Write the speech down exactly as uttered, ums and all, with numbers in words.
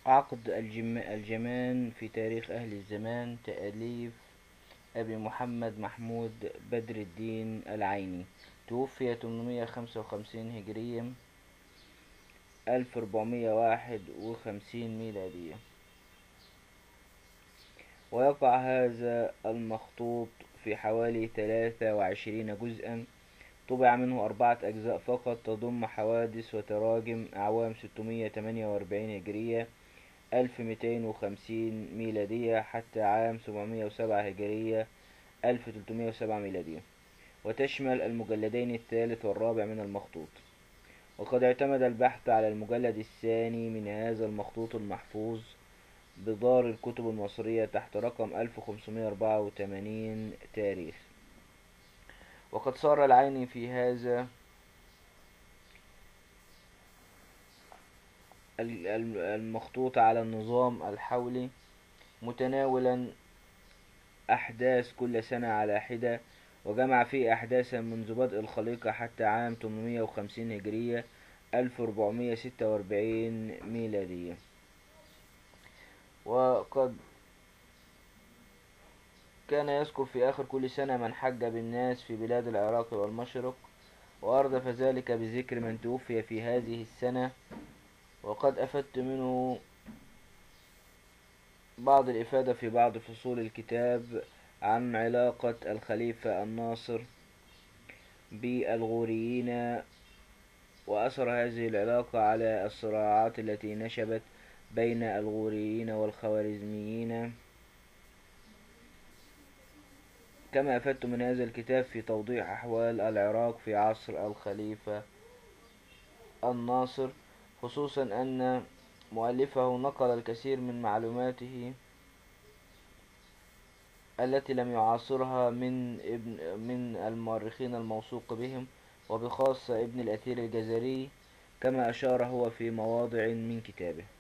عقد الجم... الجمان في تاريخ أهل الزمان، تأليف أبي محمد محمود بدر الدين العيني، توفي ثمانمائة وخمسة وخمسين هجرية ألف وأربعمائة وواحد وخمسين ميلادية. ويقع هذا المخطوط في حوالي ثلاثة وعشرين جزءا، طبع منه أربعة أجزاء فقط، تضم حوادث وتراجم أعوام ستمائة وثمانية وأربعين هجرية ألف ومئتين وخمسين ميلادية حتى عام سبعمائة وسبعة هجرية ألف وثلاثمائة وسبعة ميلادية، وتشمل المجلدين الثالث والرابع من المخطوط. وقد اعتمد البحث على المجلد الثاني من هذا المخطوط المحفوظ بدار الكتب المصرية تحت رقم ألف وخمسمائة وأربعة وثمانين تاريخ. وقد صار العيني في هذا المخطوط على النظام الحولي، متناولا أحداث كل سنة على حدة، وجمع فيه أحداثا منذ بدء الخليقة حتى عام ثمانمائة وخمسين هجرية ألف وأربعمائة وستة وأربعين ميلادية. وقد كان يذكر في آخر كل سنة من حج بالناس في بلاد العراق والمشرق، وأردف ذلك بذكر من توفي في هذه السنة. وقد أفدت منه بعض الإفادة في بعض فصول الكتاب عن علاقة الخليفة الناصر بالغوريين، وأثر هذه العلاقة على الصراعات التي نشبت بين الغوريين والخوارزميين. كما أفدت من هذا الكتاب في توضيح أحوال العراق في عصر الخليفة الناصر، خصوصا أن مؤلفه نقل الكثير من معلوماته التي لم يعاصرها من ابن من المؤرخين الموثوق بهم، وبخاصة ابن الأثير الجزري، كما أشار هو في مواضع من كتابه.